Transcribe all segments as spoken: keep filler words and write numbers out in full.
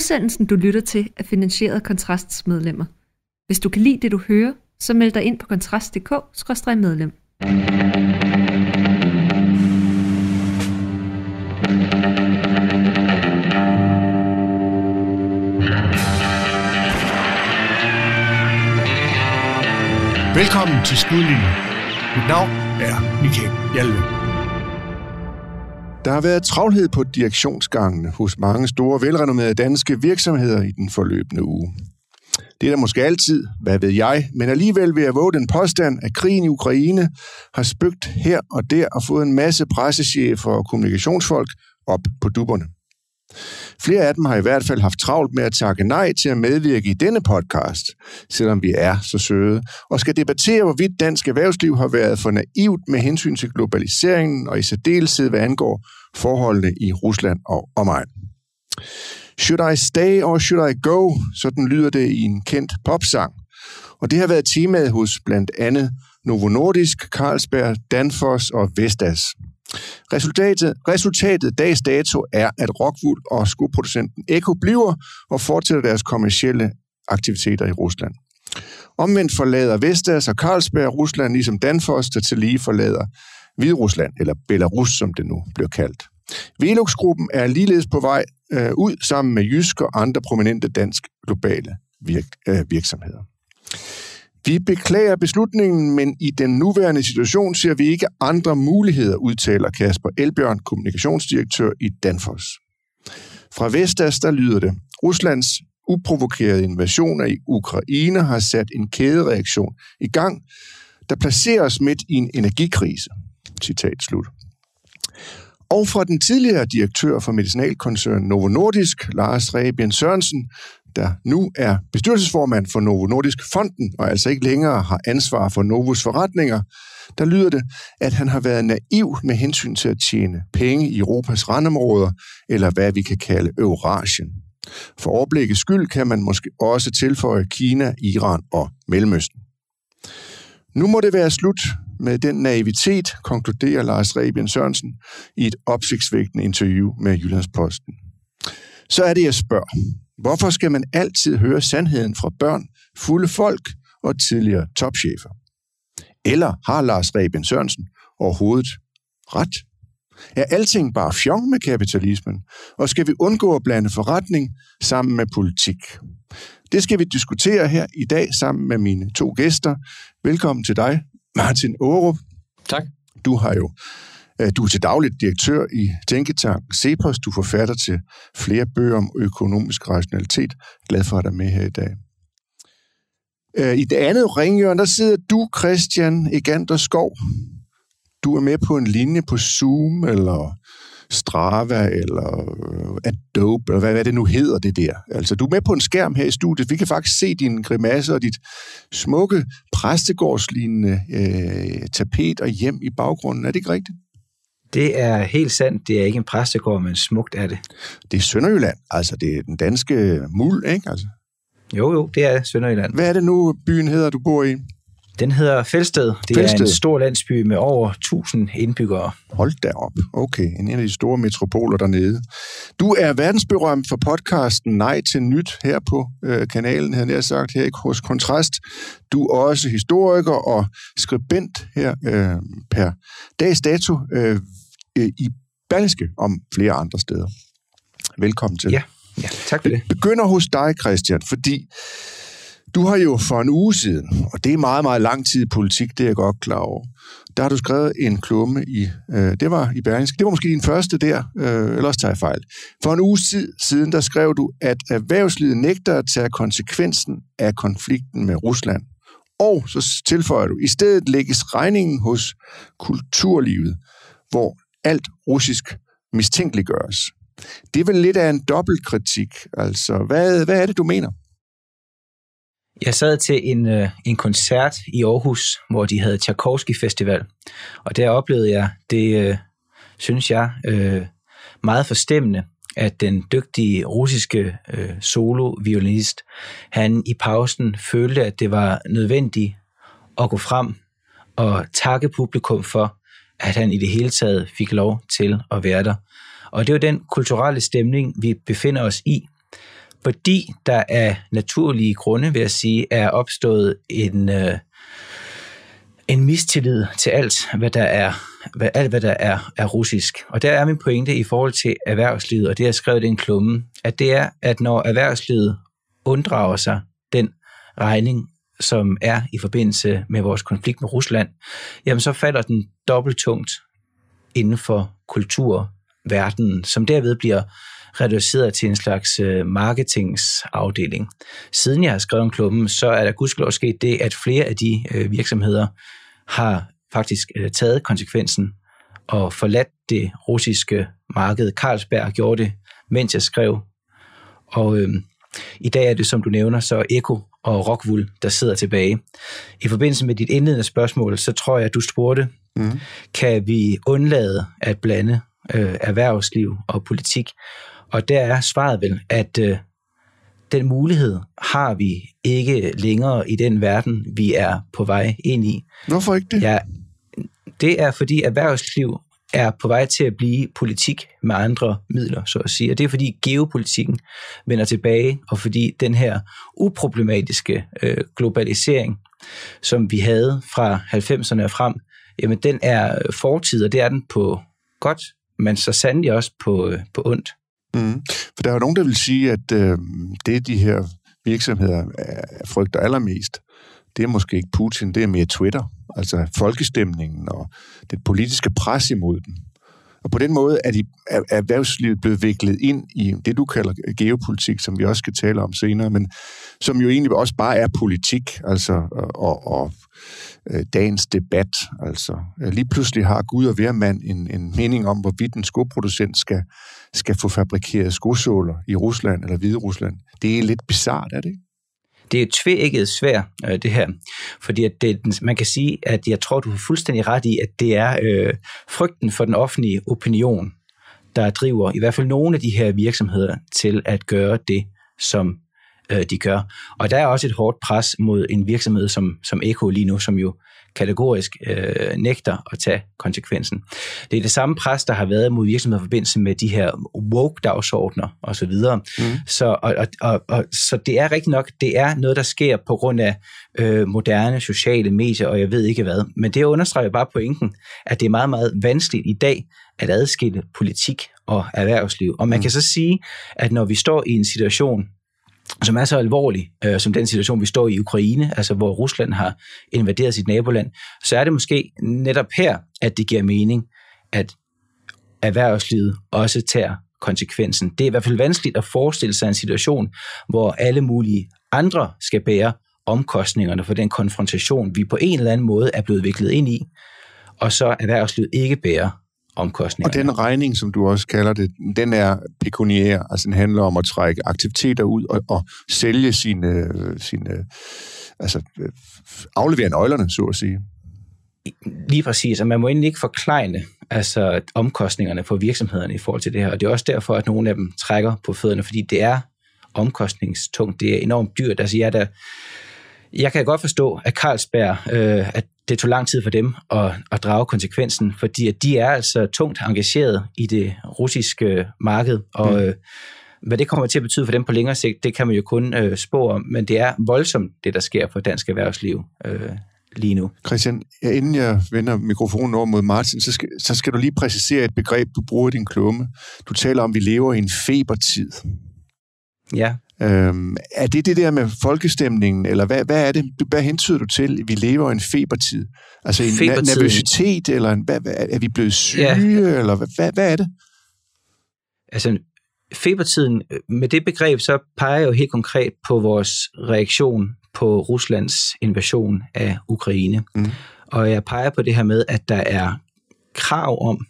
Udsendelsen, du lytter til, er finansieret af Kontrasts medlemmer. Hvis du kan lide det, du hører, så meld dig ind på kontrast punktum d k skråstreg medlem. Velkommen til Skudlinjen. Mit navn er Michael Hjalve. Der har været travlhed på direktionsgangene hos mange store, velrenommerede danske virksomheder i den forløbende uge. Det er der måske altid, hvad ved jeg, men alligevel vil jeg våge den påstand, at krigen i Ukraine har spøgt her og der og fået en masse pressechefer og kommunikationsfolk op på dupperne. Flere af dem har i hvert fald haft travlt med at takke nej til at medvirke i denne podcast, selvom vi er så søde, og skal debattere, hvorvidt dansk erhvervsliv har været for naivt med hensyn til globaliseringen og i særdeleshed, hvad angår forholdene i Rusland og omegn. Should I stay or should I go? Sådan lyder det i en kendt popsang. Og det har været temaet hos blandt andet Novo Nordisk, Carlsberg, Danfoss og Vestas. Resultatet, resultatet dags dato er, at Rockwool og skoproducenten Ecco bliver og fortsætter deres kommercielle aktiviteter i Rusland. Omvendt forlader Vestas og Carlsberg Rusland, ligesom Danfoss, der tillige forlader Hviderusland, eller Belarus, som det nu bliver kaldt. Velux-gruppen er ligeledes på vej øh, ud sammen med Jysk og andre prominente dansk globale virk, øh, virksomheder. Vi beklager beslutningen, men i den nuværende situation ser vi ikke andre muligheder, udtaler Kasper Elbjørn, kommunikationsdirektør i Danfoss. Fra Vestas, der lyder det: Ruslands uprovokerede invasion af Ukraine har sat en kædereaktion i gang, der placerer os midt i en energikrise. Citat slut. Og fra den tidligere direktør for medicinalkoncernen Novo Nordisk, Lars Rebien Sørensen, der nu er bestyrelsesformand for Novo Nordisk Fonden, og altså ikke længere har ansvar for Novos forretninger, der lyder det, at han har været naiv med hensyn til at tjene penge i Europas randområder, eller hvad vi kan kalde Eurasien. For overblikets skyld kan man måske også tilføje Kina, Iran og Mellemøsten. Nu må det være slut med den naivitet, konkluderer Lars Rebien Sørensen i et opsigtsvækkende interview med Jyllandsposten. Så er det, jeg spørger: hvorfor skal man altid høre sandheden fra børn, fulde folk og tidligere topchefer? Eller har Lars Rebien Sørensen overhovedet ret? Er alting bare fjong med kapitalismen, og skal vi undgå at blande forretning sammen med politik? Det skal vi diskutere her i dag sammen med mine to gæster. Velkommen til dig, Martin Aarup. Tak. Du har jo Du er til dagligt direktør i tænketanken CEPOS. Du forfatter til flere bøger om økonomisk rationalitet. Glad for at dig med her i dag. I det andet ringhjørne, der sidder du, Christian Egander Skov. Du er med på en linje på Zoom, eller Strava, eller Adobe, eller hvad det nu hedder det der. Altså, du er med på en skærm her i studiet. Vi kan faktisk se dine grimasser og dit smukke præstegårdslignende øh, tapet og hjem i baggrunden. Er det ikke rigtigt? Det er helt sandt. Det er ikke en præstegård, men smukt er det. Det er Sønderjylland. Altså, det er den danske muld, ikke? Altså. Jo, jo, det er Sønderjylland. Hvad er det nu, byen hedder, du bor i? Den hedder Felsted. Det Felsted. er en stor landsby med over tusind indbyggere. Hold da op. Okay, en af de store metropoler dernede. Du er verdensberømt for podcasten Nej til Nyt her på øh, kanalen, havde jeg sagt, her hos Kontrast. Du er også historiker og skribent her øh, per dags dato øh, i Berlingske om flere andre steder. Velkommen til. Ja, ja, tak for det. Jeg begynder hos dig, Christian, fordi du har jo for en uge siden, og det er meget, meget lang tid i politik, det er jeg godt klar over, der har du skrevet en klumme i, øh, det var i Berlingske, det var måske din første der, øh, ellers tager jeg fejl. For en uge siden, der skrev du, at erhvervslivet nægter at tage konsekvensen af konflikten med Rusland. Og så tilføjer du, i stedet lægges regningen hos kulturlivet, hvor alt russisk mistænkeliggøres. Det er vel lidt af en dobbeltkritik, altså hvad, hvad er det, du mener? Jeg sad til en, øh, en koncert i Aarhus, hvor de havde Tchaikovsky Festival, og der oplevede jeg det, øh, synes jeg, øh, meget forstemmende, at den dygtige russiske øh, solo-violinist, han i pausen følte, at det var nødvendigt at gå frem og takke publikum for, at han i det hele taget fik lov til at være der. Og det er jo den kulturelle stemning, vi befinder os i fordi der af naturlige grunde, vil jeg sige, er opstået en, øh, en mistillid til alt, hvad der er, hvad, alt, hvad der er, er russisk. Og der er min pointe i forhold til erhvervslivet, og det jeg skrevet i en klumme, at det er, at når erhvervslivet unddrager sig den regning, som er i forbindelse med vores konflikt med Rusland, jamen så falder den dobbelt tungt inden for kulturverdenen, som derved bliver reduceret til en slags marketingsafdeling. Siden jeg har skrevet om klubben, så er der gudskelov sket det, at flere af de virksomheder har faktisk taget konsekvensen og forladt det russiske marked. Carlsberg gjorde det, mens jeg skrev. Og øh, i dag er det, som du nævner, så Eko og Rockwool, der sidder tilbage. I forbindelse med dit indledende spørgsmål, så tror jeg, at du spurgte, mm. kan vi undlade at blande øh, erhvervsliv og politik? Og der er svaret vel, at øh, den mulighed har vi ikke længere i den verden, vi er på vej ind i. Hvorfor ikke det? Ja, det er, fordi erhvervsliv er på vej til at blive politik med andre midler, så at sige. Og det er, fordi geopolitikken vender tilbage, og fordi den her uproblematiske øh, globalisering, som vi havde fra halvfemserne og frem, jamen den er fortid, og det er den på godt, men så sandelig også på, øh, på ondt. Mm. For der er jo nogen, der vil sige, at øh, det de her virksomheder frygter allermest, det er måske ikke Putin, det er mere Twitter. Altså folkestemningen og det politiske pres imod den. Og på den måde er, de, er erhvervslivet blevet viklet ind i det, du kalder geopolitik, som vi også skal tale om senere, men som jo egentlig også bare er politik, altså, og, og, og dagens debat. Altså, lige pludselig har Gud og hvermand en, en mening om, hvorvidt en skoproducent skal, skal få fabrikeret skosåler i Rusland eller Hvide Rusland. Det er lidt bizart, er det ikke? Det er tvækket svært, det her, fordi at det, man kan sige, at jeg tror, du har fuldstændig ret i, at det er øh, frygten for den offentlige opinion, der driver i hvert fald nogle af de her virksomheder til at gøre det, som øh, de gør. Og der er også et hårdt pres mod en virksomhed som, som Eko lige nu, som jo kategorisk øh, nægter at tage konsekvensen. Det er det samme pres, der har været mod virksomheder i forbindelse med de her woke-dagsordner og så videre. Mm. Så, og, og, og, og, så det er rigtig nok, det er noget, der sker på grund af øh, moderne sociale medier, og jeg ved ikke hvad. Men det understreger bare pointen, at det er meget, meget vanskeligt i dag at adskille politik og erhvervsliv. Og man mm. kan så sige, at når vi står i en situation, som er så alvorlig, øh, som den situation, vi står i Ukraine, altså hvor Rusland har invaderet sit naboland, så er det måske netop her, at det giver mening, at erhvervslivet også tager konsekvensen. Det er i hvert fald vanskeligt at forestille sig en situation, hvor alle mulige andre skal bære omkostningerne for den konfrontation, vi på en eller anden måde er blevet viklet ind i, og så erhvervslivet ikke bærer omkostninger. Og den regning, som du også kalder det, den er pekuniær, altså den handler om at trække aktiviteter ud og, og sælge sine, sine, altså aflevere nøglerne, så at sige. Lige præcis, og man må egentlig ikke forklejne altså omkostningerne for virksomhederne i forhold til det her, og det er også derfor, at nogle af dem trækker på fødderne, fordi det er omkostningstungt, det er enormt dyrt. Altså jeg, der, jeg kan godt forstå, at Carlsberg, øh, at det tog lang tid for dem at, at drage konsekvensen, fordi at de er altså tungt engageret i det russiske marked, og mm. øh, hvad det kommer til at betyde for dem på længere sigt, det kan man jo kun øh, spå om, men det er voldsomt, det der sker for dansk erhvervsliv øh, lige nu. Christian, ja, inden jeg vender mikrofonen over mod Martin, så skal, så skal du lige præcisere et begreb, du bruger i din klumme. Du taler om, at vi lever i en febertid. Ja. Øhm, er det det der med folkestemningen, eller hvad, hvad er det? Hvad hentyder du til, at vi lever i en febertid? Altså en na- nervøsitet, eller en, hvad, hvad, er vi blevet syge, ja. eller hvad, hvad, hvad er det? Altså febertiden, med det begreb, så peger jeg jo helt konkret på vores reaktion på Ruslands invasion af Ukraine. Mm. Og jeg peger på det her med, at der er krav om,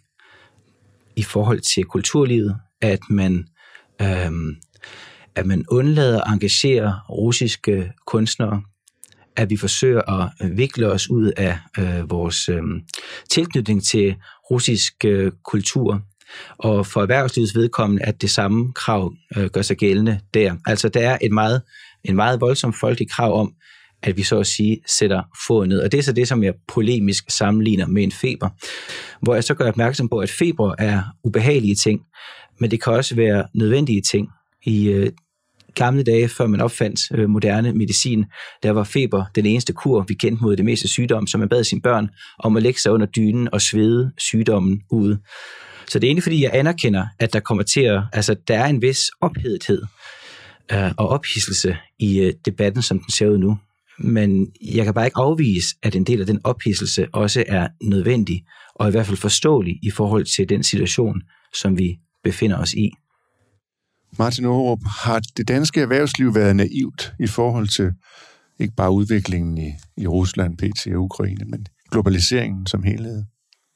i forhold til kulturlivet, at man... Øhm, at man undlader at engagere russiske kunstnere, at vi forsøger at vikle os ud af øh, vores øh, tilknytning til russisk øh, kultur, og for erhvervslivets vedkommende, at det samme krav øh, gør sig gældende der. Altså der er et meget, en meget voldsom folkelig krav om, at vi så at sige sætter foden ned. Og det er så det, som jeg polemisk sammenligner med en feber, hvor jeg så gør opmærksom på, at feber er ubehagelige ting, men det kan også være nødvendige ting. I øh, gamle dage, før man opfandt øh, moderne medicin, der var feber den eneste kur, vi kendte mod det meste sygdom, så man bad sine børn om at lægge sig under dynen og svede sygdommen ude. Så det er egentlig, fordi jeg anerkender, at der kommer til at, altså der er en vis ophedethed øh, og ophidselse i øh, debatten, som den ser ud nu. Men jeg kan bare ikke afvise, at en del af den ophidselse også er nødvendig, og i hvert fald forståelig i forhold til den situation, som vi befinder os i. Martin Aarup, har det danske erhvervsliv været naivt i forhold til ikke bare udviklingen i, i Rusland, P T og Ukraine, men globaliseringen som helhed?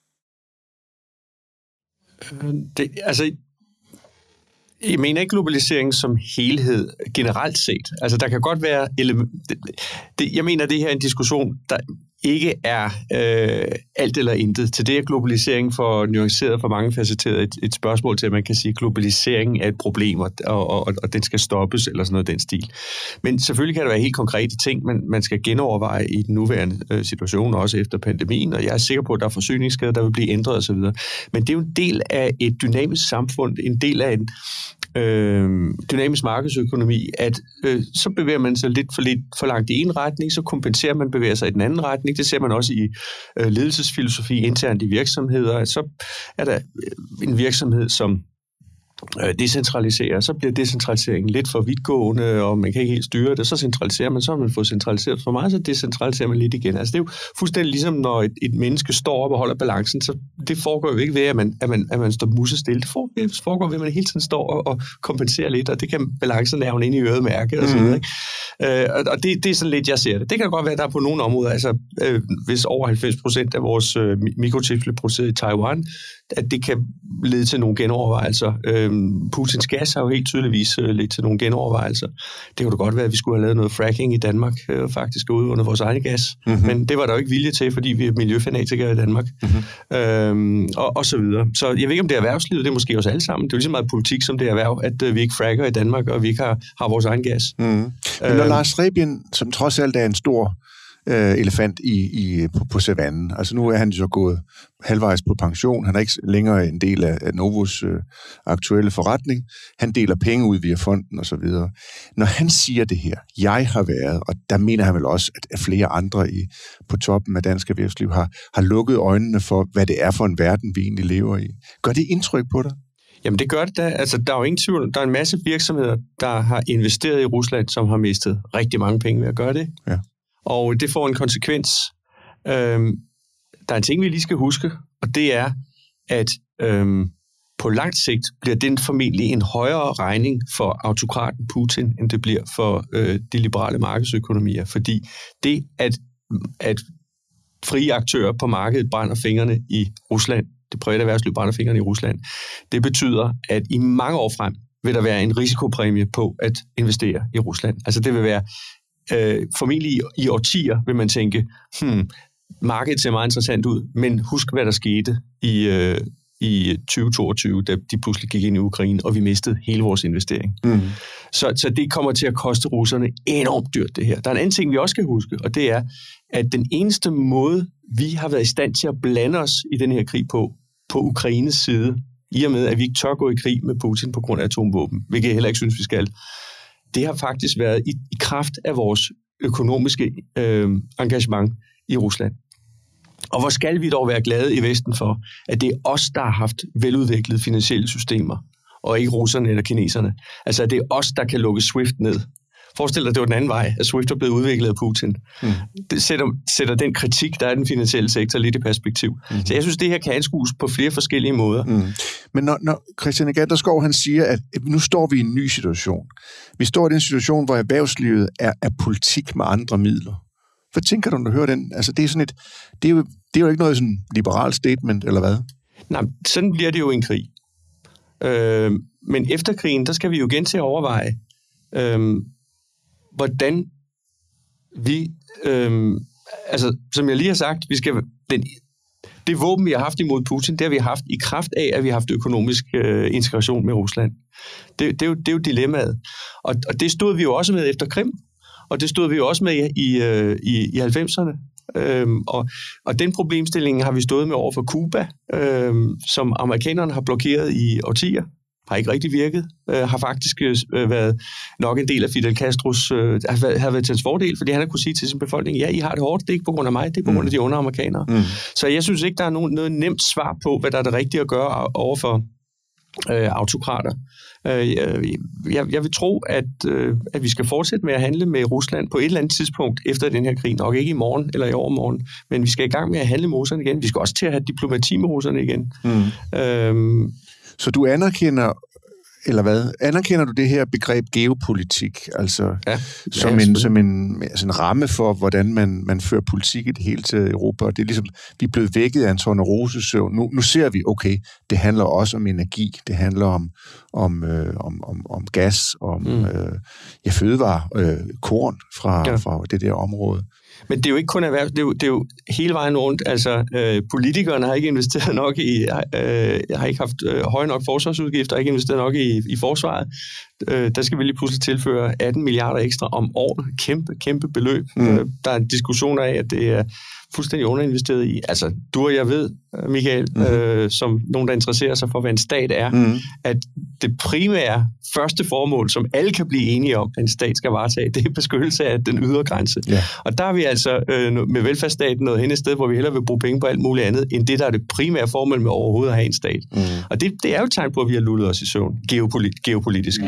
Det, altså, jeg mener ikke globalisering som helhed generelt set. Altså, der kan godt være element... Det, det, jeg mener, det her er en diskussion, der ikke er øh, alt eller intet. Til det er globalisering for nuanceret, for mange facetteret et, et spørgsmål til, at man kan sige, at globalisering er et problem, og, og, og den skal stoppes, eller sådan noget den stil. Men selvfølgelig kan der være helt konkrete ting, man, man skal genoverveje i den nuværende øh, situation, også efter pandemien, og jeg er sikker på, at der er forsyningskæder, der vil blive ændret osv. Men det er jo en del af et dynamisk samfund, en del af en øh, dynamisk markedsøkonomi, at øh, så bevæger man sig lidt for, lidt for langt i en retning, så kompenserer man, bevæger sig i den anden retning. Det ser man også i øh, ledelsesfilosofi internt i virksomheder. Så er der en virksomhed, som øh, decentraliserer, så bliver decentraliseringen lidt for vidtgående, og man kan ikke helt styre det. Så centraliserer man, så har man fået centraliseret for meget, så decentraliserer man lidt igen. Altså det er jo fuldstændig ligesom, når et, et menneske står op og holder balancen, så det foregår jo ikke ved, at man, at man, at man står musestille. Det foregår ved, at man hele tiden står og, og kompenserer lidt, og det kan balancenerven ind i øret mærke, og så videre, ikke? Øh, og det, det er sådan lidt, jeg ser det. Det kan godt være, at der er på nogle områder, altså øh, hvis over halvfems procent af vores øh, mikrochips bliver produceret i Taiwan, at det kan lede til nogle genovervejelser. Øh, Putins gas har jo helt tydeligvis øh, ledt til nogle genovervejelser. Det kunne da godt være, at vi skulle have lavet noget fracking i Danmark, øh, faktisk ude under vores egen gas. Mm-hmm. Men det var der jo ikke vilje til, fordi vi er miljøfanatikere i Danmark. Mm-hmm. Øh, og, og så videre. Så jeg ved ikke, om det er erhvervslivet, det er måske os alle sammen. Det er jo lige så meget politik, som det er erhverv, at øh, vi ikke fracker i Danmark, og vi ikke har, har vores egen gas. Mm-hmm. Men når Lars Rebien, som trods alt er en stor øh, elefant i, i, på, på savannen, altså nu er han så gået halvvejs på pension, han er ikke længere en del af, af Novos øh, aktuelle forretning, han deler penge ud via fonden og så videre. Når han siger det her, jeg har været, og der mener han vel også, at flere andre i, på toppen af dansk erhvervsliv har, har lukket øjnene for, hvad det er for en verden, vi egentlig lever i. Gør det indtryk på dig? Jamen det gør det da. Altså, der er jo ingen tvivl. Der er en masse virksomheder, der har investeret i Rusland, som har mistet rigtig mange penge ved at gøre det. Ja. Og det får en konsekvens. Øhm, der er en ting, vi lige skal huske, og det er, at øhm, på langt sigt bliver den formentlig en højere regning for autokraten Putin, end det bliver for øh, de liberale markedsøkonomier. Fordi det, at, at frie aktører på markedet brænder fingrene i Rusland, det private erhvervsliv brænder fingrene i Rusland, det betyder, at i mange år frem vil der være en risikopræmie på at investere i Rusland. Altså det vil være, øh, formentlig i, i årtier vil man tænke, hmm, markedet ser meget interessant ud, men husk hvad der skete i, øh, i tyve toogtyve, da de pludselig gik ind i Ukraine, og vi mistede hele vores investering. Mm. Så, så det kommer til at koste russerne enormt dyrt det her. Der er en anden ting, vi også skal huske, og det er, at den eneste måde, vi har været i stand til at blande os i den her krig på, på Ukraines side, i og med, at vi ikke tør gå i krig med Putin på grund af atomvåben, hvilket jeg heller ikke synes, vi skal, det har faktisk været i, i kraft af vores økonomiske øh, engagement i Rusland. Og hvor skal vi dog være glade i Vesten for, at det er os, der har haft veludviklede finansielle systemer, og ikke russerne eller kineserne. Altså, at det er os, der kan lukke SWIFT ned. Forestil dig, det var den anden vej, at SWIFT er blevet udviklet af Putin. Mm. Det sætter, sætter den kritik, der er i den finansielle sektor, lidt i perspektiv. Mm. Så jeg synes, det her kan anskues på flere forskellige måder. Mm. Men når, når Christian Ganderskov, han siger, at nu står vi i en ny situation. Vi står i en situation, hvor erhvervslivet er, er politik med andre midler. Hvad tænker du, når du hører den? Altså, det er sådan et, det er jo, det er jo ikke noget sådan liberalt statement, eller hvad? Nej, sådan bliver det jo en krig. Øh, men efter krigen, der skal vi jo igen til at overveje, øh, hvordan vi, øh, altså, som jeg lige har sagt, vi skal, den, det våben, vi har haft imod Putin, det har vi haft i kraft af, at vi har haft økonomisk øh, integration med Rusland. Det, det, er jo, det er jo dilemmaet. Og, og det stod vi jo også med efter Krim. Og det stod vi jo også med i, i, i halvfemserne. Øhm, og, og den problemstilling har vi stået med over for Cuba, øhm, som amerikanerne har blokeret i årtier. har ikke rigtig virket, øh, har faktisk øh, været nok en del af Fidel Castros, øh, har, været, har været til hans fordel, fordi han har kunne sige til sin befolkning, ja, I har det hårdt, det er ikke på grund af mig, det er på grund af de underamerikanere. Mm. Så jeg synes ikke, der er nogen, noget nemt svar på, hvad der er det rigtige at gøre overfor øh, autokrater. Øh, jeg, jeg vil tro, at, øh, at vi skal fortsætte med at handle med Rusland på et eller andet tidspunkt efter den her krig, nok ikke i morgen eller i overmorgen, men vi skal i gang med at handle med russerne igen. Vi skal også til at have diplomati med russerne igen. Mm. Øhm, Så du anerkender, eller hvad? Anerkender du det her begreb geopolitik, altså ja, som, ja, en, som en, altså en ramme for, hvordan man, man fører politik i det hele til Europa? Og det er ligesom, vi er blevet vækket af en tornerosesøvn. Nu, nu ser vi, okay, det handler også om energi, det handler om, om, øh, om, om, om gas, om mm. øh, ja, fødevarer, øh, korn fra, ja. fra det der område. Men det er jo ikke kun erhverv, det er jo, det er jo hele vejen rundt. Altså, øh, politikerne har ikke investeret nok i, øh, har ikke haft øh, høje nok forsvarsudgifter, har ikke investeret nok i, i forsvaret. Øh, der skal vi lige pludselig tilføre atten milliarder ekstra om året. Kæmpe, kæmpe beløb. Mm. Øh, der er en diskussion af, at det er fuldstændig underinvesteret i. Altså, du og jeg ved, Michael, mm. øh, som nogen, der interesserer sig for, hvad en stat er, mm. at det primære første formål, som alle kan blive enige om, at en stat skal varetage, det er beskyttelse af den ydre grænse. Yeah. Og der er vi altså øh, med velfærdsstaten nået hen et sted, hvor vi hellere vil bruge penge på alt muligt andet, end det, der er det primære formål med overhovedet at have en stat. Mm. Og det, det er jo et tegn på, at vi har lullet os i søvn, geopolit- geopolitisk.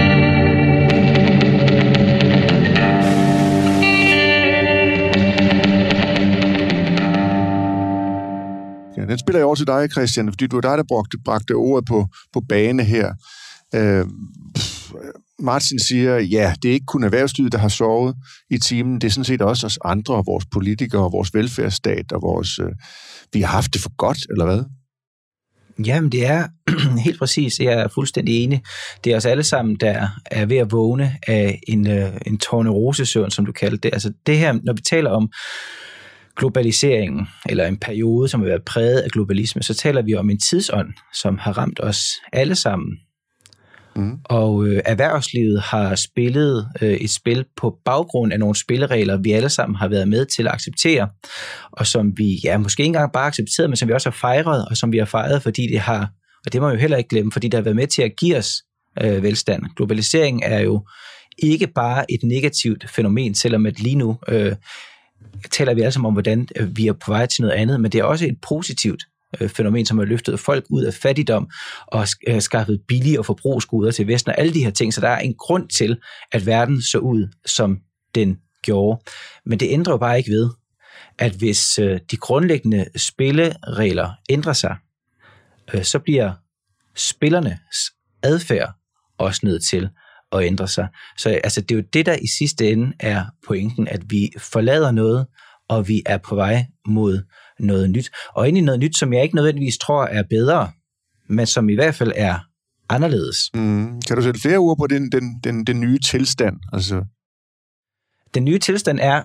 Den spiller jeg over til dig, Christian, fordi du er dig, der bragte, bragte ordet på, på bane her. Øh, Martin siger, ja, det er ikke kun erhvervslivet, der har sovet i timen, det er sådan set også os andre, vores politikere, vores velfærdsstat, og vores, øh, vi har haft det for godt, eller hvad? Jamen, det er helt præcis, jeg er fuldstændig enig. Det er os alle sammen, der er ved at vågne af en, en tornerosesøvn, som du kalder det. Altså det her, når vi taler om globaliseringen, eller en periode, som har været præget af globalisme, så taler vi om en tidsånd, som har ramt os alle sammen. Mm. Og øh, erhvervslivet har spillet øh, et spil på baggrund af nogle spilleregler, vi alle sammen har været med til at acceptere, og som vi ja, måske ikke engang bare accepteret, men som vi også har fejret, og som vi har fejret, fordi det har, og det må vi jo heller ikke glemme, fordi det har været med til at give os øh, velstand. Globalisering er jo ikke bare et negativt fænomen, selvom at lige nu øh, taler vi alle sammen om, hvordan vi er på vej til noget andet, men det er også et positivt øh, fænomen, som har løftet folk ud af fattigdom og øh, skaffet billige og forbrugsgoder til Vesten og alle de her ting, så der er en grund til, at verden så ud, som den gjorde. Men det ændrer jo bare ikke ved, at hvis øh, de grundlæggende spilleregler ændrer sig, øh, så bliver spillernes adfærd også nødt til at ændre sig. Så altså, det er jo det, der i sidste ende er pointen, at vi forlader noget, og vi er på vej mod noget nyt. Og egentlig noget nyt, som jeg ikke nødvendigvis tror er bedre, men som i hvert fald er anderledes. Mm. Kan du sætte flere ord på den, den, den, den nye tilstand? Altså... Den nye tilstand er,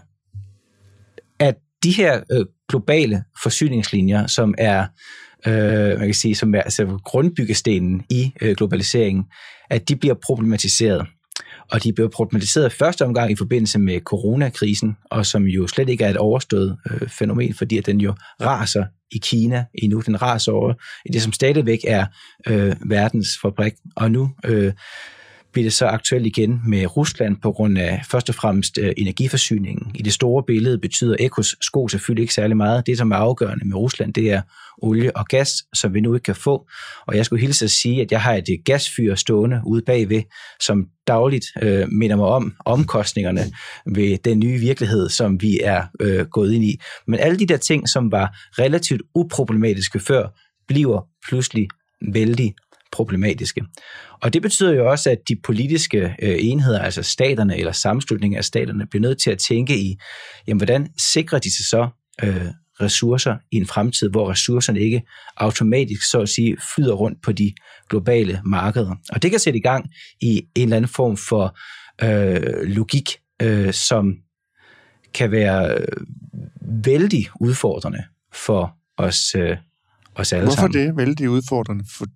at de her øh, globale forsyningslinjer, som er Øh, man kan sige, som er altså grundbyggestenen i øh, globaliseringen, at de bliver problematiseret. Og de bliver problematiseret første omgang i forbindelse med coronakrisen, og som jo slet ikke er et overstået øh, fænomen, fordi at den jo raser i Kina endnu. Den raser over i det, som stadigvæk er øh, verdens fabrik. Og nu øh, bliver det så aktuelt igen med Rusland på grund af først og fremmest øh, energiforsyningen. I det store billede betyder Ecos sko selvfølgelig ikke særlig meget. Det, som er afgørende med Rusland, det er olie og gas, som vi nu ikke kan få. Og jeg skulle hilse at sige, at jeg har et gasfyr stående ude bagved, som dagligt øh, minder mig om omkostningerne ved den nye virkelighed, som vi er øh, gået ind i. Men alle de der ting, som var relativt uproblematiske før, bliver pludselig vældig problematiske. Og det betyder jo også, at de politiske øh, enheder, altså staterne eller sammenslutningen af staterne, bliver nødt til at tænke i, jamen, hvordan sikrer de sig så øh, ressourcer i en fremtid, hvor ressourcerne ikke automatisk, så at sige, flyder rundt på de globale markeder. Og det kan sætte i gang i en eller anden form for øh, logik, øh, som kan være øh, vældig udfordrende for os, øh, os alle Hvorfor sammen. Hvorfor det vældig udfordrende? For...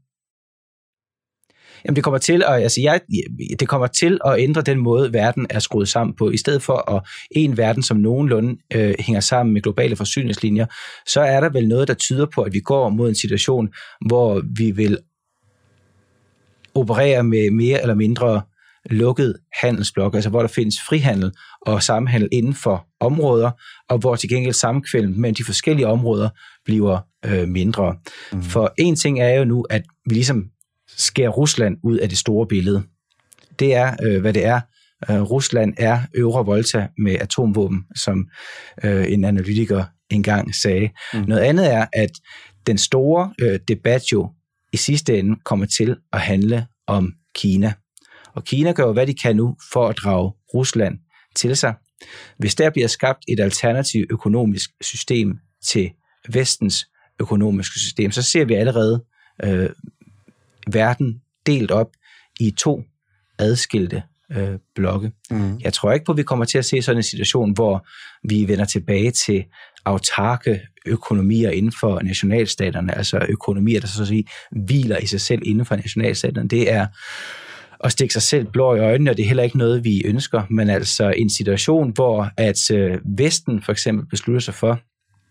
Jamen det kommer til at, altså jeg, det kommer til at ændre den måde, verden er skruet sammen på. I stedet for at en verden, som nogenlunde øh, hænger sammen med globale forsyningslinjer, så er der vel noget, der tyder på, at vi går mod en situation, hvor vi vil opererer med mere eller mindre lukket handelsblok, altså hvor der findes frihandel og samhandel inden for områder, og hvor til gengæld sammenkvælden mellem de forskellige områder bliver øh, mindre. Mm. For en ting er jo nu, at vi ligesom skærer Rusland ud af det store billede. Det er, øh, hvad det er. Øh, Rusland er øvre volta med atomvåben, som øh, en analytiker engang sagde. Mm. Noget andet er, at den store øh, debat jo i sidste ende kommer til at handle om Kina. Og Kina gør jo, hvad de kan nu for at drage Rusland til sig. Hvis der bliver skabt et alternativt økonomisk system til vestens økonomiske system, så ser vi allerede øh, verden delt op i to adskilte øh, blokke. Mm. Jeg tror ikke på, at vi kommer til at se sådan en situation, hvor vi vender tilbage til autarke økonomier inden for nationalstaterne, altså økonomier, der så at sige hviler i sig selv inden for nationalstaterne. Det er at stikke sig selv blå i øjnene, og det er heller ikke noget, vi ønsker, men altså en situation, hvor at øh, Vesten for eksempel beslutter sig for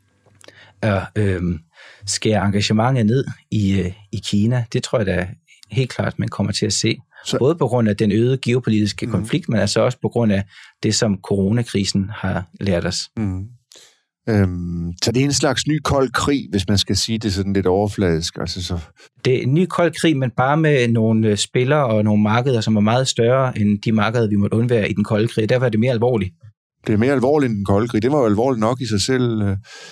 at øh, skære engagementet ned i, øh, i Kina, det tror jeg da helt klart, man kommer til at se. Så... Både på grund af den øgede geopolitiske mm. konflikt, men altså også på grund af det, som coronakrisen har lært os. Mm. Øhm, så det er en slags ny kold krig, hvis man skal sige det sådan lidt overfladisk. Altså så... Det er en ny kold krig, men bare med nogle spillere og nogle markeder, som er meget større end de markeder, vi måtte undvære i den kolde krig. Derfor er det mere alvorligt. Det er mere alvorligt end den kolde krig. Det var jo alvorligt nok i sig selv,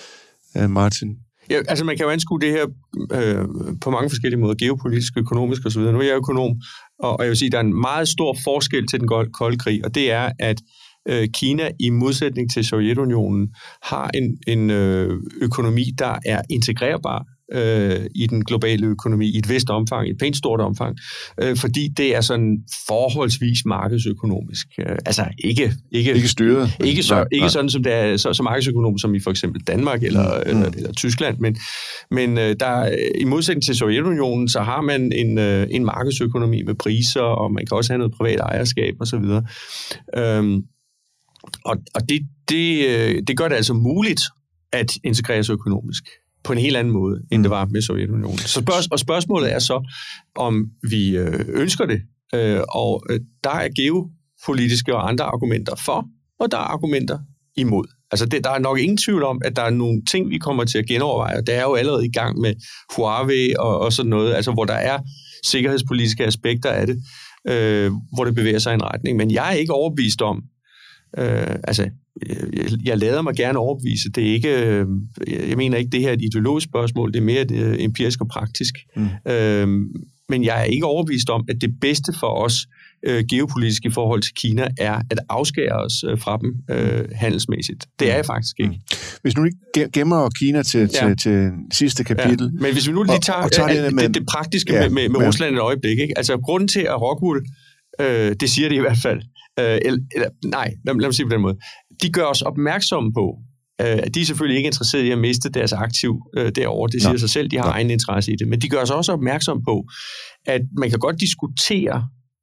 øh, Martin. Ja, altså man kan jo anskue det her øh, på mange forskellige måder, geopolitisk, økonomisk osv. Nu er jeg økonom, og, og jeg vil sige, at der er en meget stor forskel til den kolde krig, og det er, at øh, Kina i modsætning til Sovjetunionen har en, en øh, økonomi, der er integrerbar øh, i den globale økonomi i et vist omfang, et pænt stort omfang, øh, fordi det er sådan forholdsvis markedsøkonomisk. Øh, altså ikke ikke ikke styret, ikke så nej, ikke nej. sådan som det er så, så markedsøkonomisk som i for eksempel Danmark eller mm. eller, eller Tyskland, men men øh, der i modsætning til Sovjetunionen, så har man en øh, en markedsøkonomi med priser, og man kan også have noget privat ejerskab og så videre. Øhm, og og det det det gør det altså muligt at integrere sig økonomisk på en helt anden måde, end det var med Sovjetunionen. Så spørg- og spørgsmålet er så, om vi øh, ønsker det, øh, og øh, der er geopolitiske og andre argumenter for, og der er argumenter imod. Altså det, der er nok ingen tvivl om, at der er nogle ting, vi kommer til at genoverveje, og der er jo allerede i gang med Huawei og, og sådan noget, altså hvor der er sikkerhedspolitiske aspekter af det, øh, hvor det bevæger sig i en retning. Men jeg er ikke overbevist om, øh, altså Jeg, jeg lader mig gerne overbevise. Det er ikke, jeg mener ikke, det her er et ideologisk spørgsmål, det er mere et, empirisk og praktisk. Mm. Øhm, men jeg er ikke overbevist om, at det bedste for os øh, geopolitisk i forhold til Kina er at afskære os øh, fra dem øh, handelsmæssigt. Det er jeg faktisk ikke. Mm. Hvis nu lige gemmer Kina til, ja. til, til sidste kapitel. Ja. Men hvis vi nu lige tager, og, og tager det, med, det, det praktiske ja, med, med, med Rusland et øjeblik. Ikke? Altså grunden til, at Rockwool, øh, det siger det i hvert fald, øh, eller, eller, nej, lad, lad mig sige på den måde, de gør os opmærksom på, at de er selvfølgelig ikke interesseret i at miste deres aktiv derovre. Det siger Nå. sig selv, de har Nå. egen interesse i det. Men de gør os også opmærksom på, at man kan godt diskutere,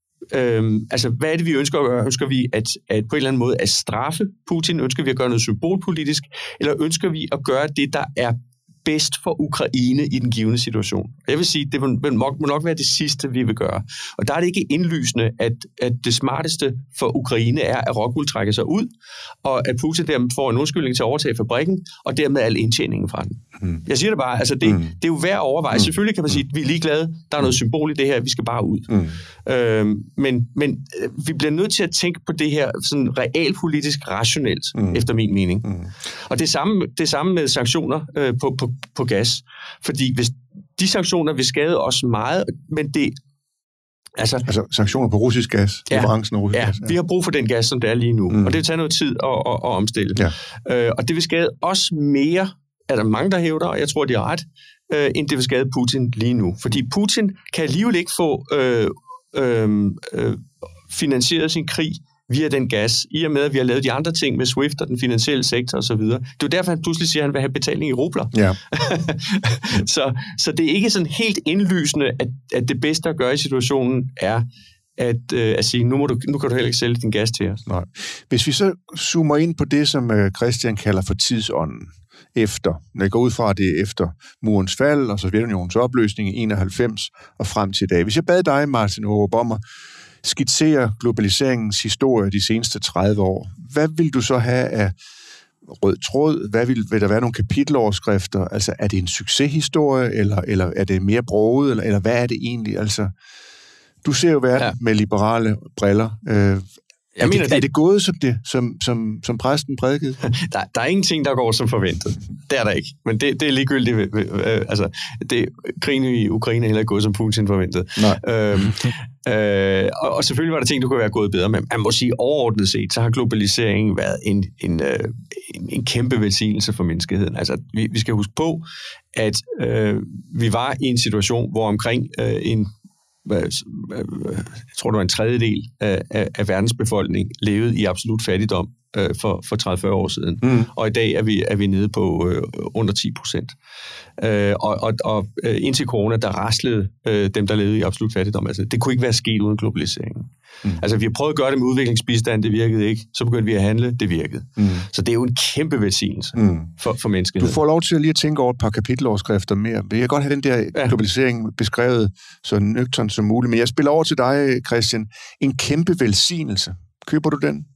øhm, altså hvad er det, vi ønsker at gøre? Ønsker vi at, at på en eller anden måde at straffe Putin? Ønsker vi at gøre noget symbolpolitisk? Eller ønsker vi at gøre det, der er bedst for Ukraine i den givne situation? Jeg vil sige, det må nok være det sidste, vi vil gøre. Og der er det ikke indlysende, at, at det smarteste for Ukraine er, at Rockwool trækker sig ud, og at Putin dermed får en undskyldning til at overtage fabrikken, og dermed al indtjeningen fra den. Mm. Jeg siger det bare, altså det, mm. det er jo værd at overveje. Mm. Selvfølgelig kan man sige, at vi er ligeglade, der er noget symbol i det her, vi skal bare ud. Mm. Øhm, men, men vi bliver nødt til at tænke på det her sådan realpolitisk rationelt, mm. efter min mening. Mm. Og det samme, det samme med sanktioner øh, på, på på gas, fordi hvis de sanktioner vil skade os meget, men det altså, altså sanktioner på russisk gas, ja, leverencen af russisk ja, gas. Ja, vi har brug for den gas, som det er lige nu, mm. og det vil tage noget tid at, at, at omstille. Ja. Øh, og det vil skade os mere, er der mange, der hævder, og jeg tror, de har ret, øh, end det vil skade Putin lige nu. Fordi Putin kan alligevel ikke få øh, øh, øh, finansieret sin krig via den gas, i og med, at vi har lavet de andre ting med SWIFT og den finansielle sektor osv. Det er jo derfor, han pludselig siger, at han vil have betaling i rubler. Ja. så, så det er ikke sådan helt indlysende, at, at det bedste at gøre i situationen er at, øh, at sige, nu, må du, nu kan du heller ikke sælge din gas til os. Nej. Hvis vi så zoomer ind på det, som øh, Christian kalder for tidsånden, efter, når jeg går ud fra det efter murens fald og Sovjetunionens opløsning i enoghalvfems og frem til i dag. Hvis jeg bad dig, Martin Aarup, om at skitsere globaliseringens historie de seneste tredive år, hvad vil du så have af rød tråd? Hvad vil, vil der være nogle kapiteloverskrifter? Altså, er det en succeshistorie, eller, eller er det mere broget, eller, eller hvad er det egentlig? Altså, du ser jo verden ja. med liberale briller. Øh, Jeg er, mener, det, det... er det gået som det, som, som, som præsten prædikede? Der, der er ingenting, der går som forventet. Det er der ikke. Men det, det er ligegyldigt. Øh, altså, det, krigen i Ukraine er heller ikke gået som Putin forventede. Øhm, øh, og, og selvfølgelig var der ting, der kunne være gået bedre. Men man må sige, overordnet set, så har globaliseringen været en, en, en, en kæmpe velsignelse for menneskeheden. Altså, vi, vi skal huske på, at øh, vi var i en situation, hvor omkring øh, en jeg tror, det var en tredjedel af, af, af verdens befolkning levede i absolut fattigdom øh, for, for tredive til fyrre år siden. Mm. Og i dag er vi, er vi nede på øh, under ti procent. Øh, og, og, og indtil corona, der raslede øh, dem, der levede i absolut fattigdom. Altså, det kunne ikke være sket uden globaliseringen. Mm. Altså, vi har prøvet at gøre det med udviklingsbistand, det virkede ikke. Så begyndte vi at handle, det virkede. Mm. Så det er jo en kæmpe velsignelse mm. for, for menneskeheden. Du får lov til at lige at tænke over et par kapiteloverskrifter mere. Jeg kan godt have den der ja. globalisering beskrevet så nøgternt som muligt, men jeg spiller over til dig, Christian. En kæmpe velsignelse. Køber du den?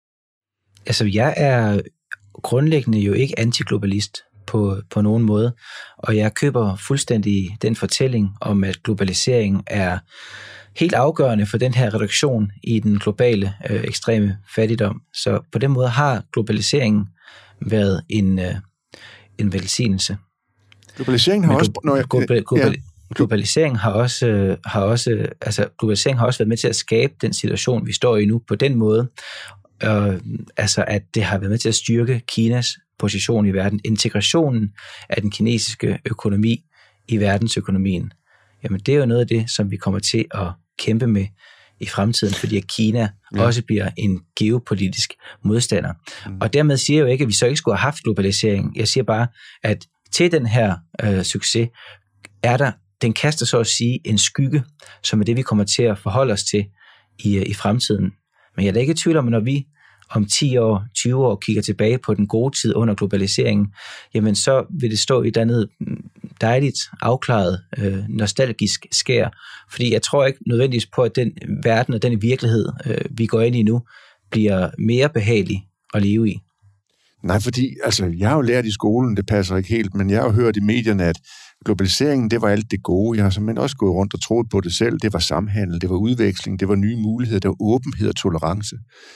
Altså, jeg er grundlæggende jo ikke antiglobalist på, på nogen måde, og jeg køber fuldstændig den fortælling om, at globalisering er helt afgørende for den her reduktion i den globale øh, ekstreme fattigdom. Så på den måde har globaliseringen været en, øh, en velsignelse. Globaliseringen har også... Glo- global, global, ja. Globalisering har også, øh, har også, altså globalisering har også været med til at skabe den situation, vi står i nu på den måde, øh, altså at det har været med til at styrke Kinas position i verden. Integrationen af den kinesiske økonomi i verdensøkonomien, jamen det er jo noget af det, som vi kommer til at kæmpe med i fremtiden, fordi at Kina ja. også bliver en geopolitisk modstander. Mm. Og dermed siger jeg jo ikke, at vi så ikke skulle have haft globalisering. Jeg siger bare, at til den her øh, succes er der, den kaster så at sige en skygge, som er det, vi kommer til at forholde os til i, i fremtiden. Men jeg er da ikke i tvivl om, at når vi om ti år, tyve år kigger tilbage på den gode tid under globaliseringen, jamen så vil det stå i et andet dejligt, afklaret, øh, nostalgisk skær. Fordi jeg tror ikke nødvendigvis på, at den verden og den virkelighed, øh, vi går ind i nu, bliver mere behagelig at leve i. Nej, fordi altså, jeg har jo lært i skolen, det passer ikke helt, men jeg har jo hørt i medierne, at globaliseringen, det var alt det gode. Jeg har simpelthen også gået rundt og troet på det selv. Det var samhandel, det var udveksling, det var nye muligheder, det var åbenhed og tolerance.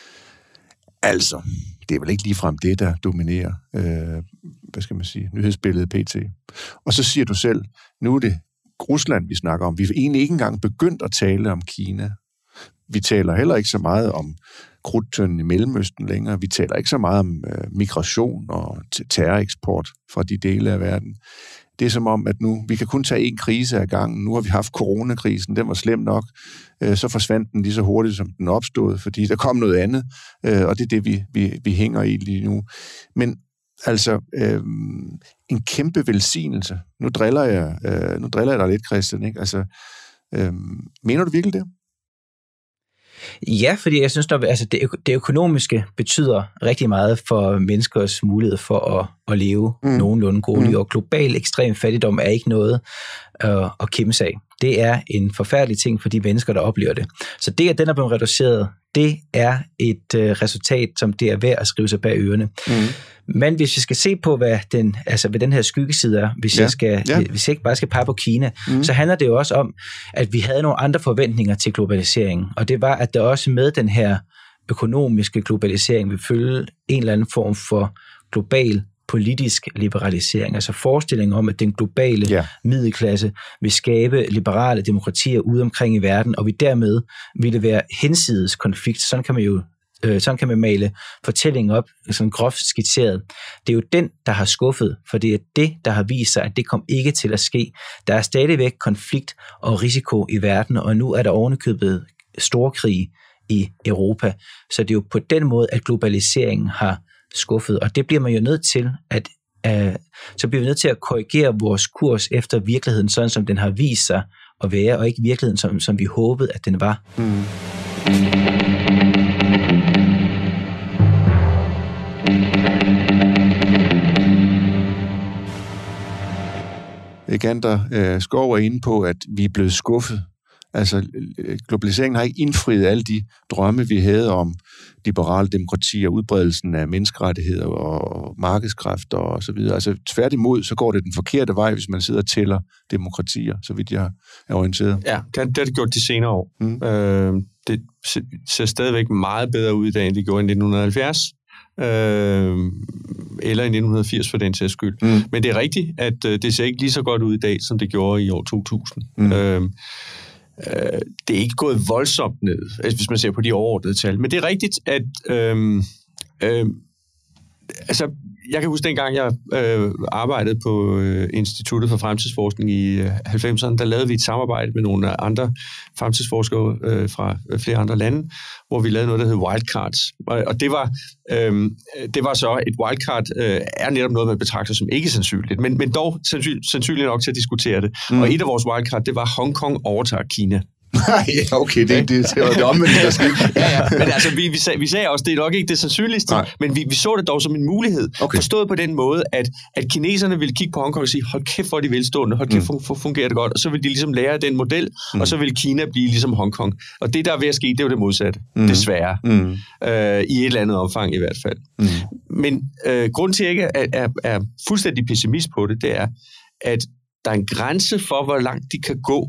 Altså, det er vel ikke ligefrem det, der dominerer, øh, hvad skal man sige, nyhedsbilledet P T. Og så siger du selv, nu er det Rusland, vi snakker om. Vi er egentlig ikke engang begyndt at tale om Kina. Vi taler heller ikke så meget om krudttønden i Mellemøsten længere. Vi taler ikke så meget om øh, migration og terroreksport fra de dele af verden. Det er som om, at nu, vi kan kun tage en krise ad gangen. Nu har vi haft coronakrisen, den var slem nok. Øh, så forsvandt den lige så hurtigt, som den opstod, fordi der kom noget andet, øh, og det er det, vi, vi, vi hænger i lige nu. Men altså, øh, en kæmpe velsignelse. Nu driller jeg, øh, nu driller jeg dig lidt, Christian, ikke? Altså, øh, mener du virkelig det? Ja, fordi jeg synes, at altså, det, det økonomiske betyder rigtig meget for menneskers mulighed for at, at leve mm. nogenlunde gode liv, mm. og global ekstrem fattigdom er ikke noget øh, at kæmpe sig af. Det er en forfærdelig ting for de mennesker, der oplever det. Så det, at den er blevet reduceret, det er et øh, resultat, som det er værd at skrive sig bag ørerne. Mm. Men hvis vi skal se på, hvad den, altså, hvad den her skyggeside er, hvis, ja. jeg, skal, ja. hvis jeg ikke bare skal pege på Kina, mm. så handler det jo også om, at vi havde nogle andre forventninger til globaliseringen. Og det var, at der også med den her økonomiske globalisering vil følge en eller anden form for global politisk liberalisering, altså forestillingen om, at den globale yeah. middelklasse vil skabe liberale demokratier ude omkring i verden, og vi dermed ville være hensides konflikt. Sådan kan man jo øh, sådan kan man male fortællingen op, sådan groft skitseret. Det er jo den, der har skuffet, for det er det, der har vist sig, at det kom ikke til at ske. Der er stadigvæk konflikt og risiko i verden, og nu er der ovenikøbet storkrig i Europa. Så det er jo på den måde, at globaliseringen har skuffet, og det bliver man jo nødt til at uh, så bliver vi nødt til at korrigere vores kurs efter virkeligheden, sådan som den har vist sig at være, og ikke virkeligheden, som, som vi håbede, at den var. Mm. Nikander øh, Skov er inde på, at vi er blevet skuffet. Altså, globaliseringen har ikke indfriet alle de drømme, vi havde om liberale demokrati og udbredelsen af menneskerettigheder og markedskræfter og så videre. Altså, tværtimod, så går det den forkerte vej, hvis man sidder og tæller demokratier, så vidt jeg er orienteret. Ja, det har det gjort de senere år. Mm. Øh, det ser stadigvæk meget bedre ud i dag, end det gjorde i nitten halvfjerds. Øh, eller i nitten firs for den sags skyld. Mm. Men det er rigtigt, at øh, det ser ikke lige så godt ud i dag, som det gjorde i år to tusind. Mm. Øh, øh, det er ikke gået voldsomt ned, hvis man ser på de overordnede tal. Men det er rigtigt, at øh, øh, altså, jeg kan huske dengang, jeg øh, arbejdede på øh, Instituttet for Fremtidsforskning i øh, halvfemserne, der lavede vi et samarbejde med nogle andre fremtidsforskere øh, fra øh, flere andre lande, hvor vi lavede noget, der hed wildcards. Og, og det, var, øh, det var så, et wildcard øh, er netop noget, man betragter som ikke sandsynligt, men, men dog sandsynligt, sandsynligt nok til at diskutere det. Mm. Og et af vores wildcard, det var Hongkong overtager Kina. Nej, okay, det, det, det var det omvendt, der skete. ja, ja, men altså, vi, vi, sag, vi sagde også, det er nok ikke det sandsynligste, Nej. men vi, vi så det dog som en mulighed. Okay. Forstået på den måde, at, at kineserne ville kigge på Hongkong og sige, hold kæft, hvor er de velstående, hold kæft, mm. fungerer det godt, og så vil de ligesom lære den model, mm. og så vil Kina blive ligesom Hongkong. Og det, der er ved at ske, det er jo det modsatte, mm. desværre. Mm. Øh, I et eller andet omfang i hvert fald. Mm. Men øh, grunden til, at jeg ikke er, er, er fuldstændig pessimist på det, det er, at der er en grænse for, hvor langt de kan gå,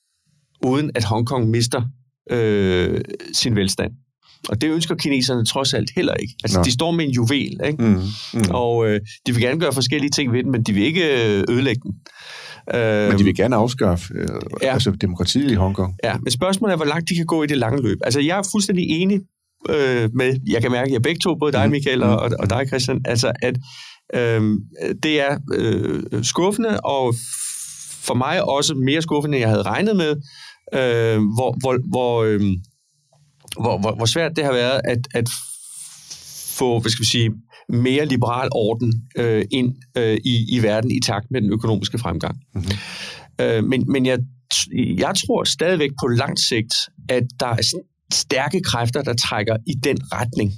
uden at Hongkong mister øh, sin velstand. Og det ønsker kineserne trods alt heller ikke. Altså, Nå. de står med en juvel, ikke? Mm, mm. Og øh, de vil gerne gøre forskellige ting ved den, men de vil ikke øh, ødelægge den. Men de vil gerne afskaffe øh, ja. altså demokratiet i Hongkong. Ja, men spørgsmålet er, hvor langt de kan gå i det lange løb. Altså, jeg er fuldstændig enig øh, med, jeg kan mærke, at jeg begge to, både dig, Michael, og, og dig, Christian, altså, at øh, det er øh, skuffende, og for mig også mere skuffende, end jeg havde regnet med, øh, hvor, hvor, hvor, øh, hvor, hvor, hvor svært det har været at, at få, hvad skal vi sige, mere liberal orden øh, ind øh, i, i verden i takt med den økonomiske fremgang. Mm-hmm. Øh, men men jeg, jeg tror stadigvæk på langt sigt, at der er stærke kræfter, der trækker i den retning.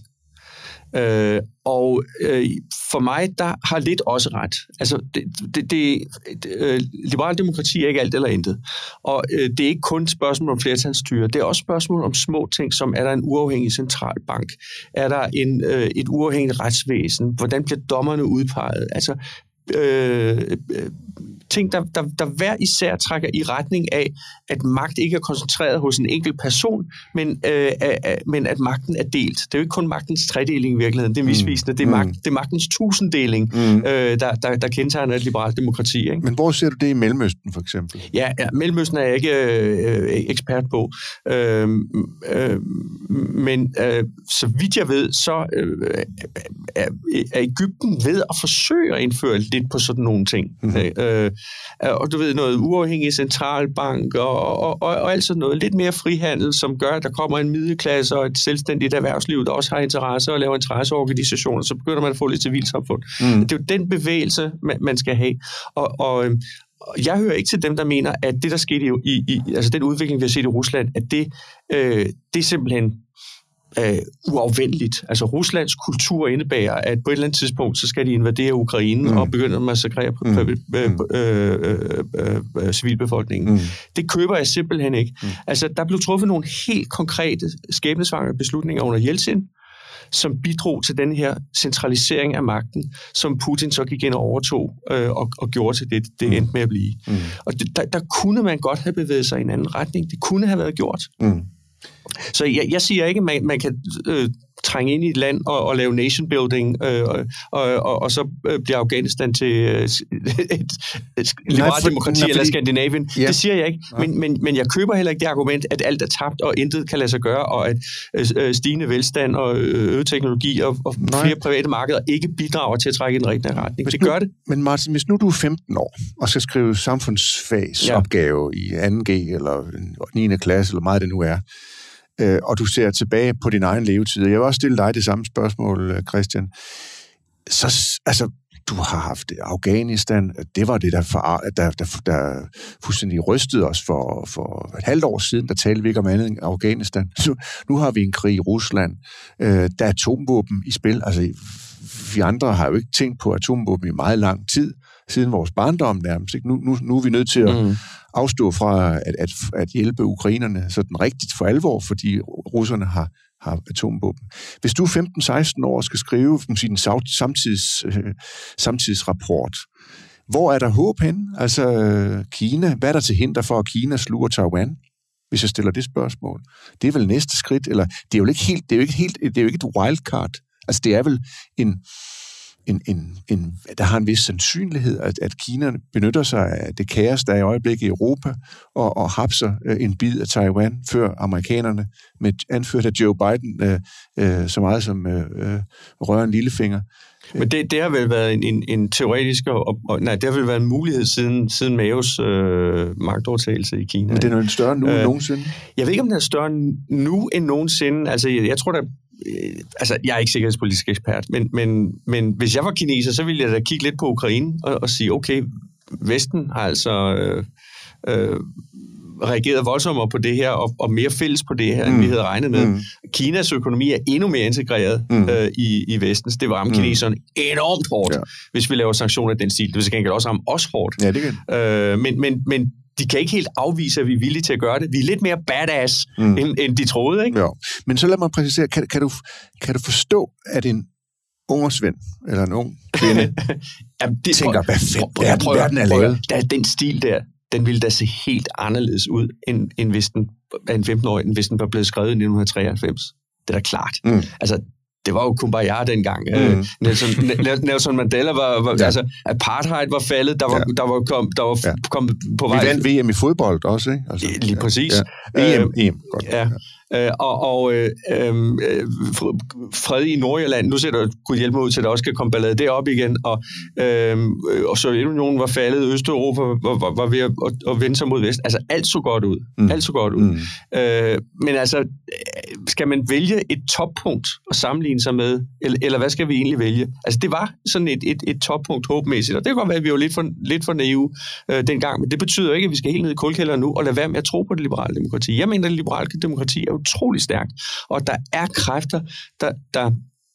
Øh, og øh, for mig, der har lidt også ret. Altså, det, det, det, øh, liberal demokrati er ikke alt eller intet. Og øh, det er ikke kun et spørgsmål om flertalsstyre, det er også et spørgsmål om små ting, som er der en uafhængig centralbank? Er der en, øh, et uafhængigt retsvæsen? Hvordan bliver dommerne udpeget? Altså, øh, øh, ting, der, der, der hver især trækker i retning af, at magt ikke er koncentreret hos en enkelt person, men, øh, øh, men at magten er delt. Det er jo ikke kun magtens tredeling i virkeligheden, det er misvisende. Det er, magt, det er magtens tusinddeling, mm. øh, der, der, der kendetegner et liberalt demokrati. Ikke? Men hvor ser du det i Mellemøsten, for eksempel? Ja, ja Mellemøsten er jeg ikke øh, ekspert på. Øh, øh, men øh, så vidt jeg ved, så øh, er, er Egypten ved at forsøge at indføre lidt på sådan nogle ting. Mm. Øh, og du ved, noget uafhængig centralbank og, og, og, og alt sådan noget. Lidt mere frihandel, som gør, at der kommer en middelklasse og et selvstændigt erhvervsliv, der også har interesse og laver interesseorganisationer, så begynder man at få lidt civilsamfund. Mm. Det er jo den bevægelse, man, man skal have. Og, og jeg hører ikke til dem, der mener, at det, der skete i, i altså den udvikling, vi har set i Rusland, at det, øh, det er simpelthen Uh, uafvendeligt. Altså Ruslands kultur indebærer, at på et eller andet tidspunkt, så skal de invadere Ukraine mm. og begynde at massakrere mm. øh, øh, øh, øh, civilbefolkningen. Mm. Det køber jeg simpelthen ikke. Mm. Altså, der blev truffet nogle helt konkrete skæbnesvangre beslutninger under Jeltsin, som bidrog til den her centralisering af magten, som Putin så gik ind og overtog øh, og, og gjorde til det, det endte med at blive. Mm. Og det, der, der kunne man godt have bevæget sig i en anden retning. Det kunne have været gjort. Mm. Så jeg, jeg siger ikke, at man, man kan øh, trænge ind i et land og, og lave nation building, øh, og, og, og så øh, bliver Afghanistan til øh, et, et liberalt demokrati nej, eller Skandinavien. Ja. Det siger jeg ikke. Men, men, men jeg køber heller ikke det argument, at alt er tabt, og intet kan lade sig gøre, og at øh, stigende velstand og øget teknologi og, og flere private markeder ikke bidrager til at trække i den rigtige retning. Hvis det gør det. Men Martin, hvis nu du er femten år og skal skrive samfundsfagsopgave ja. i anden G eller niende klasse, eller meget det nu er, og du ser tilbage på din egen levetid. Jeg vil også stille dig det samme spørgsmål, Christian. Så, altså, du har haft Afghanistan, det var det, der, for, der, der, der fuldstændig rystede os for, for et halvt år siden, der talte vi ikke om andet end Afghanistan. Så, nu har vi en krig i Rusland, der er atomvåben i spil. Altså, vi andre har jo ikke tænkt på atomvåben i meget lang tid, siden vores barndom nærmest. Ikke? Nu, nu, nu er vi nødt til at mm. afstå fra at, at, at hjælpe ukrainerne sådan rigtigt for alvor, fordi russerne har, har atomvåben. Hvis du er femten seksten år og skal skrive sin samtids, øh, samtidsrapport, hvor er der håb hen? Altså Kina, hvad er der til hinder for, at Kina sluger Taiwan? Hvis jeg stiller det spørgsmål. Det er vel næste skridt, eller det er jo ikke helt, det er jo ikke helt, det er jo ikke et wildcard. Altså det er vel en, en, en, en der har en vis sandsynlighed, at, at Kina benytter sig af det kaos, der er i øjeblikket i Europa, og, og hapser en bid af Taiwan, før amerikanerne, med anført af Joe Biden, øh, øh, så meget som øh, øh, rører en lillefinger. Men det, det har vel været en, en, en teoretisk, og, og, nej, det har vel været en mulighed siden, siden Maos øh, magtovertagelse i Kina. Men det er jo større nu øh, end nogensinde. Jeg ved ikke, om den er større nu end nogensinde. Altså, jeg, jeg tror, der øh, altså, jeg er ikke sikkerhedspolitisk ekspert, men, men, men hvis jeg var kineser, så ville jeg da kigge lidt på Ukraine og, og sige, okay, Vesten har altså øh, øh, reageret voldsommere på det her, og, og mere fælles på det her, end mm. vi havde regnet med. Mm. Kinas økonomi er endnu mere integreret mm. øh, i, i Vestens. Det vil ramme mm. kineserne enormt hårdt, ja. hvis vi laver sanktioner af den stil. Det vil sikkert også ramme os hårdt. Ja, det kan. Øh, men, men, men de kan ikke helt afvise, at vi er villige til at gøre det. Vi er lidt mere badass, mm. end, end de troede, ikke? Ja. Men så lad mig præcisere, kan, kan, du, kan du forstå, at en ungersvend, eller en ung kvinde, Jamen, det, tænker, hvad fedt, prøv, prøv, verden er lavet? Der er den stil der, den ville da se helt anderledes ud, end, end hvis den, en femten-årig, end hvis den var blevet skrevet i nitten treoghalvfems. Det er da klart. Mm. Altså, det var jo Kumbaya dengang. Mm. Nelson, Nelson Mandela var, var ja. altså, apartheid var faldet, der var, ja. der var, kom, der var ja. kommet på vej. Vi vandt V M i fodbold også, ikke? Altså, lige præcis. Ja. E M, E M, godt. Ja. Øh, og og øh, øh, fred i Nordjylland, nu ser der kunne hjælpe mig ud til, at der også skal komme ballade derop igen, og, øh, og Sovjetunionen var faldet, Østeuropa var, var, var ved at, at, at vende sig mod vest. Altså alt så godt ud. Mm. Alt så godt ud. Mm. Øh, men altså, skal man vælge et toppunkt at sammenligne sig med, eller, eller hvad skal vi egentlig vælge? Altså det var sådan et, et, et toppunkt håbmæssigt, og det kan godt være, at vi var lidt for, lidt for naive øh, dengang, men det betyder ikke, at vi skal helt ned i kulkælderen nu, og lade være med at tro på det liberale demokrati. Jeg mener, at det liberale demokrati er utrolig stærkt, og der er kræfter, der, der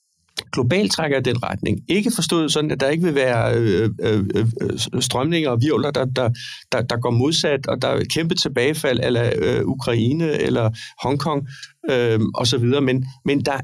globalt trækker i den retning. Ikke forstået sådan, at der ikke vil være øh, øh, øh, strømninger og virvler, der, der, der, der går modsat, og der er kæmpe tilbagefald eller øh, Ukraine eller Hongkong øh, og så videre. Men, men, der,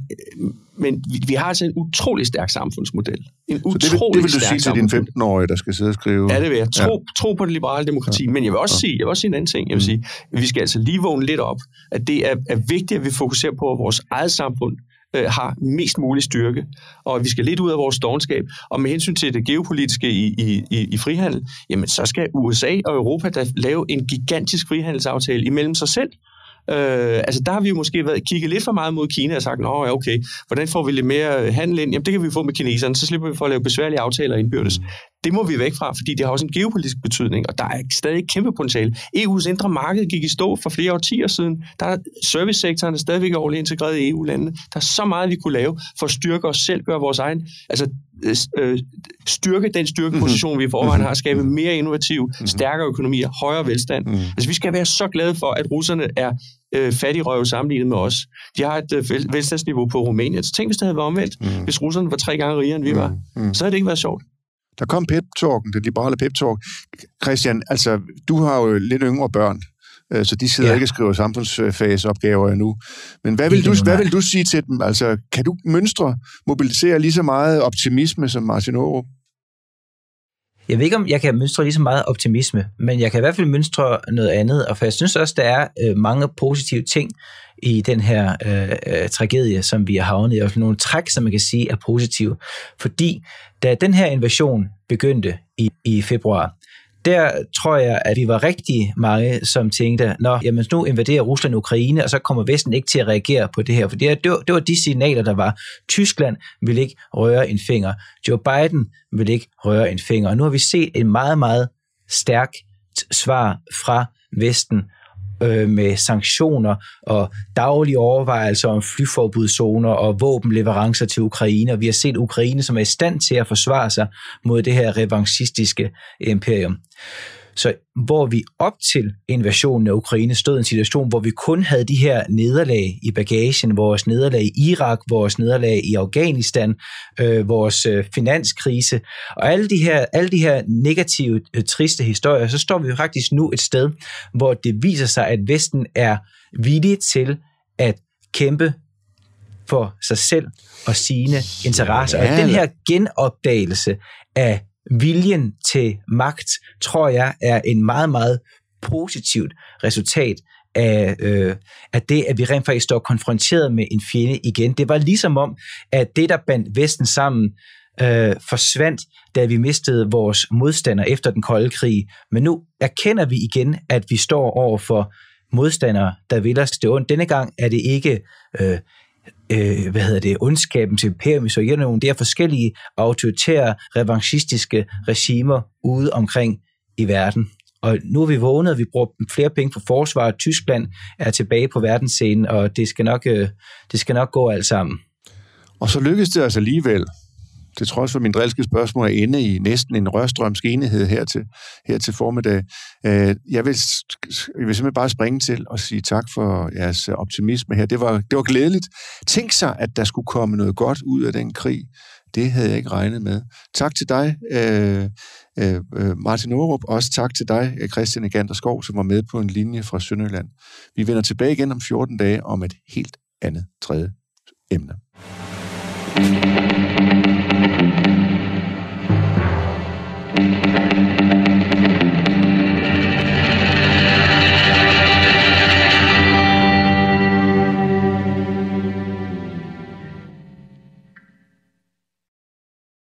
men vi, vi har altså en utrolig stærk samfundsmodel. En utrolig det, vil, det vil du sige til din femten-årige, der skal sidde og skrive? Ja, det vil jeg. Tro, ja. tro på det liberale demokrati. Ja. Men jeg vil også ja. sige, jeg vil også sige en anden ting. Jeg vil sige, at vi skal altså lige vågne lidt op, at det er, er vigtigt, at vi fokuserer på, at vores eget samfund har mest mulig styrke, og vi skal lidt ud af vores dovenskab. Og med hensyn til det geopolitiske i, i, i frihandel, jamen så skal U S A og Europa da lave en gigantisk frihandelsaftale imellem sig selv. Øh, altså der har vi jo måske været, kigget lidt for meget mod Kina og sagt, nå ja, okay, hvordan får vi lidt mere handel ind? Jamen det kan vi få med kineserne, så slipper vi for at lave besværlige aftaler indbyrdes. Det må vi væk fra, fordi det har også en geopolitisk betydning, og der er stadig kæmpe potentiale. E U's indre marked gik i stå for flere årtier siden. Der er servicesektoren stadigvæk overlig integreret i E U-landene. Der er så meget, vi kunne lave for at styrke os selv, gøre vores egen, altså øh, styrke den styrkeposition, vi i forvejen har, skabe mere innovativ, stærkere økonomier, højere velstand. Altså vi skal være så glade for, at russerne er øh, fattigrøve sammenlignet med os. De har et øh, velstandsniveau på Rumænien. Så tænk, hvis det havde været omvendt. Mm. Hvis russerne var tre gange rigere, end vi var, mm. så havde det ikke været sjovt. Der kom pep-talken, det liberale pep-talk. Christian, altså, du har jo lidt yngre børn, så de sidder ja. ikke og skriver samfundsfagsopgaver endnu. Men hvad vil, du, hvad vil du sige til dem? Altså, kan du mønstre, mobilisere lige så meget optimisme som Martin Aarup? Jeg ved ikke, om jeg kan mønstre lige så meget optimisme, men jeg kan i hvert fald mønstre noget andet, og for jeg synes også, der er øh, mange positive ting i den her øh, tragedie, som vi har havnet i, og nogle træk, som man kan sige er positive. Fordi da den her invasion begyndte i, i februar, der tror jeg, at vi var rigtig mange, som tænkte, nå, jamen nu invaderer Rusland Ukraine, og så kommer Vesten ikke til at reagere på det her. For det, her, det, var, det var de signaler, der var. Tyskland ville ikke røre en finger. Joe Biden ville ikke røre en finger. Og nu har vi set en meget, meget stærk svar fra Vesten, med sanktioner og daglige overvejelser om flyforbudszoner og våbenleverancer til Ukraine. Og vi har set Ukraine, som er i stand til at forsvare sig mod det her revanchistiske imperium. Så hvor vi op til invasionen af Ukraine stod i en situation, hvor vi kun havde de her nederlag i bagagen, vores nederlag i Irak, vores nederlag i Afghanistan, øh, vores øh, finanskrise, og alle de her, alle de her negative, øh, triste historier, så står vi faktisk nu et sted, hvor det viser sig, at Vesten er villig til at kæmpe for sig selv og sine interesser. Ja. Og den her genopdagelse af viljen til magt, tror jeg, er en meget, meget positivt resultat af, øh, af det, at vi rent faktisk står konfronteret med en fjende igen. Det var ligesom om, at det, der bandt Vesten sammen, øh, forsvandt, da vi mistede vores modstander efter den kolde krig. Men nu erkender vi igen, at vi står over for modstandere, der vil os det ondt. Denne gang er det ikke øh, øh, hvad hedder det, ondskabens imperium i Sovjetunionen. Det er forskellige autoritære, revanchistiske regimer ude omkring i verden. Og nu er vi vågnet, vi bruger flere penge på forsvar. Tyskland er tilbage på verdensscenen, og det skal nok, øh, det skal nok gå alt sammen. Og så lykkedes det altså alligevel, til trods for min drilske spørgsmål, er inde i næsten en rørstrømsk enighed her til, her til formiddag. Jeg vil, jeg vil simpelthen bare springe til og sige tak for jeres optimisme her. Det var, det var glædeligt. Tænk sig, at der skulle komme noget godt ud af den krig. Det havde jeg ikke regnet med. Tak til dig, Martin Aarup. Også tak til dig, Christian Egander Skov, som var med på en linje fra Sønderjylland. Vi vender tilbage igen om fjorten dage om et helt andet tredje emne.